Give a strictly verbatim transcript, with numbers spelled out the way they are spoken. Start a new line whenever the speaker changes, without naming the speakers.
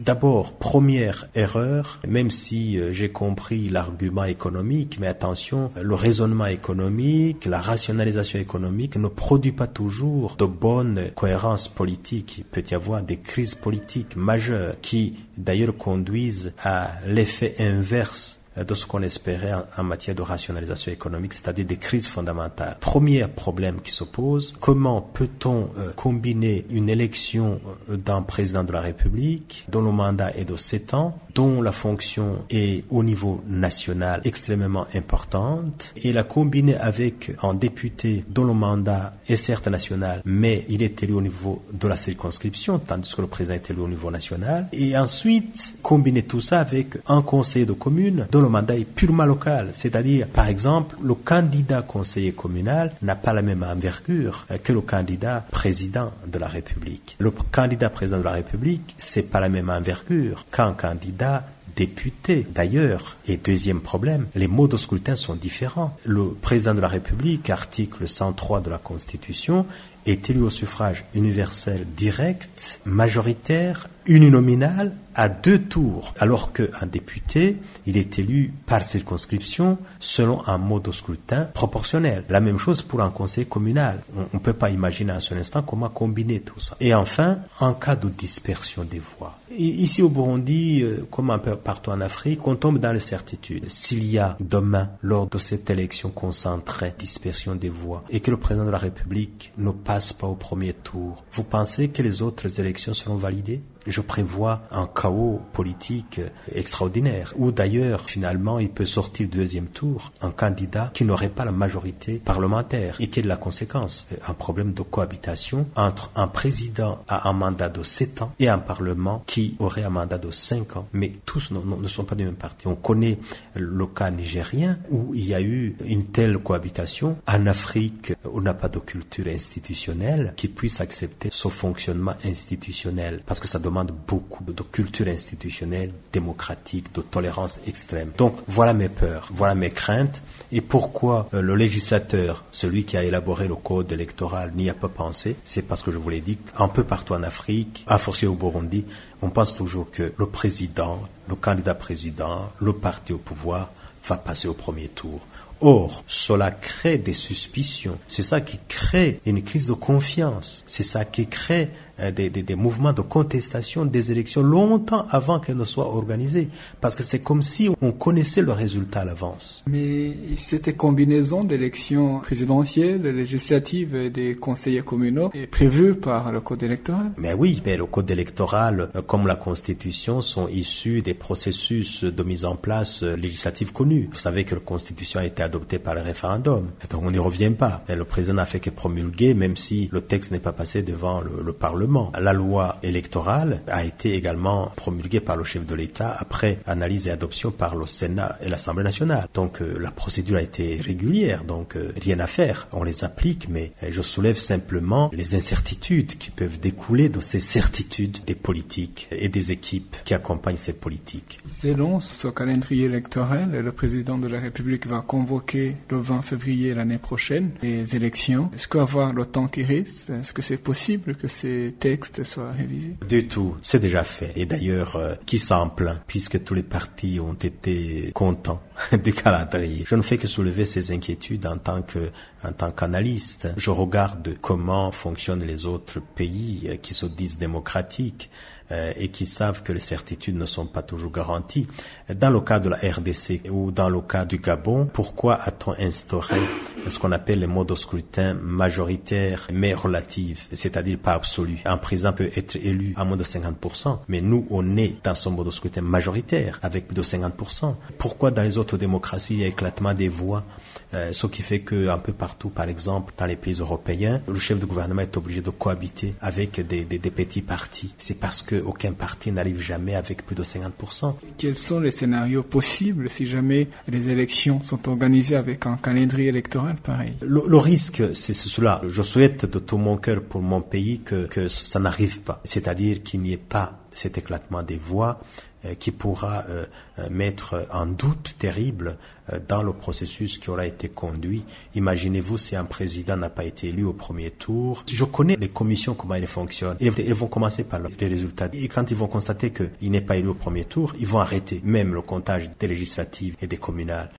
D'abord, première erreur, même si euh, j'ai compris l'argument économique, mais attention, le raisonnement économique, la rationalisation économique ne produit pas toujours de bonne cohérence politique. Il peut y avoir des crises politiques majeures qui d'ailleurs conduisent à l'effet inverse de ce qu'on espérait en, en matière de rationalisation économique, c'est-à-dire des crises fondamentales. Premier problème qui se pose, comment peut-on euh, combiner une élection euh, d'un président de la République dont le mandat est de sept ans, dont la fonction est au niveau national extrêmement importante, et la combiner avec un député dont le mandat est certes national, mais il est élu au niveau de la circonscription, tandis que le président est élu au niveau national, et ensuite combiner tout ça avec un conseiller de commune dont le mandat est purement local, c'est-à-dire, par exemple, le candidat conseiller communal n'a pas la même envergure que le candidat président de la République. Le candidat président de la République, c'est pas la même envergure qu'un candidat député. D'ailleurs, et deuxième problème, les modes de scrutin sont différents. Le président de la République, article cent trois de la Constitution, est élu au suffrage universel direct, majoritaire, uninominal, à deux tours, alors qu'un député, il est élu par circonscription selon un mode de scrutin proportionnel. La même chose pour un conseil communal. On ne peut pas imaginer à ce instant comment combiner tout ça. Et enfin, en cas de dispersion des voix. Et ici au Burundi, comme un peu partout en Afrique, on tombe dans l'incertitude. S'il y a demain, lors de cette élection concentrée, dispersion des voix, et que le président de la République ne passe pas au premier tour, vous pensez que les autres élections seront validées ? Je prévois un chaos politique extraordinaire, où d'ailleurs, finalement, il peut sortir du deuxième tour un candidat qui n'aurait pas la majorité parlementaire. Et quelle est la conséquence ? Un problème de cohabitation entre un président à un mandat de sept ans et un parlement qui aurait un mandat de cinq ans. Mais tous ne, ne sont pas du même parti. On connaît le cas nigérien où il y a eu une telle cohabitation. En Afrique, on n'a pas de culture institutionnelle qui puisse accepter ce fonctionnement institutionnel, parce que ça demande beaucoup de culture institutionnelle, démocratique, de tolérance extrême. Donc voilà mes peurs, voilà mes craintes, et pourquoi euh, le législateur, celui qui a élaboré le code électoral, n'y a pas pensé. C'est parce que je vous l'ai dit, un peu partout en Afrique, à fortiori au Burundi, on pense toujours que le président, le candidat président, le parti au pouvoir va passer au premier tour. Or, cela crée des suspicions. C'est ça qui crée une crise de confiance. C'est ça qui crée euh, des, des, des mouvements de contestation des élections longtemps avant qu'elles ne soient organisées. Parce que c'est comme si on connaissait le résultat à l'avance.
Mais cette combinaison d'élections présidentielles, législatives et des conseillers communaux est prévue par le code électoral.
Mais oui, mais le code électoral, euh, comme la Constitution, sont issus des processus de mise en place euh, législatifs connus. Vous savez que la Constitution a été adoptée par le référendum. Donc on n'y revient pas. Et le président n'a fait que promulguer, même si le texte n'est pas passé devant le, le Parlement. La loi électorale a été également promulguée par le chef de l'État après analyse et adoption par le Sénat et l'Assemblée nationale. Donc euh, la procédure a été régulière, donc euh, rien à faire. On les applique, mais euh, je soulève simplement les incertitudes qui peuvent découler de ces certitudes des politiques et des équipes qui accompagnent ces politiques.
Selon ce calendrier électoral, le président de la République va convoquer le vingt février l'année prochaine les élections. Est-ce qu'avoir le temps qui reste, est-ce que c'est possible que ces textes soient révisés?
Du tout, c'est déjà fait. Et d'ailleurs, euh, qui s'en plaint, puisque tous les partis ont été contents du calendrier. Je ne fais que soulever ces inquiétudes en tant que, en tant qu'analyste. Je regarde comment fonctionnent les autres pays euh, qui se disent démocratiques euh, et qui savent que les certitudes ne sont pas toujours garanties. Dans le cas de la R D C ou dans le cas du Gabon, pourquoi a-t-on instauré ce qu'on appelle les modes de scrutin majoritaires mais relatifs, c'est-à-dire pas absolus? Un président peut être élu à moins de cinquante pour cent, mais nous, on est dans ce mode de scrutin majoritaire avec plus de cinquante pour cent. Pourquoi dans les autres démocraties, il y a éclatement des voix, euh, ce qui fait que un peu partout, par exemple, dans les pays européens, le chef de gouvernement est obligé de cohabiter avec des, des, des petits partis. C'est parce qu'aucun parti n'arrive jamais avec plus de cinquante pour cent.
Quels sont les scénarios possibles si jamais les élections sont organisées avec un calendrier électoral pareil?
Le, le risque, c'est cela. Je souhaite de tout mon cœur pour mon pays que, que ça n'arrive pas. C'est-à-dire qu'il n'y ait pas cet éclatement des voix euh, qui pourra euh, mettre un doute terrible euh, dans le processus qui aura été conduit. Imaginez-vous si un président n'a pas été élu au premier tour. Je connais les commissions, comment elles fonctionnent. Ils, ils vont commencer par les résultats. Et quand ils vont constater qu'il n'est pas élu au premier tour, ils vont arrêter même le comptage des législatives et des communales.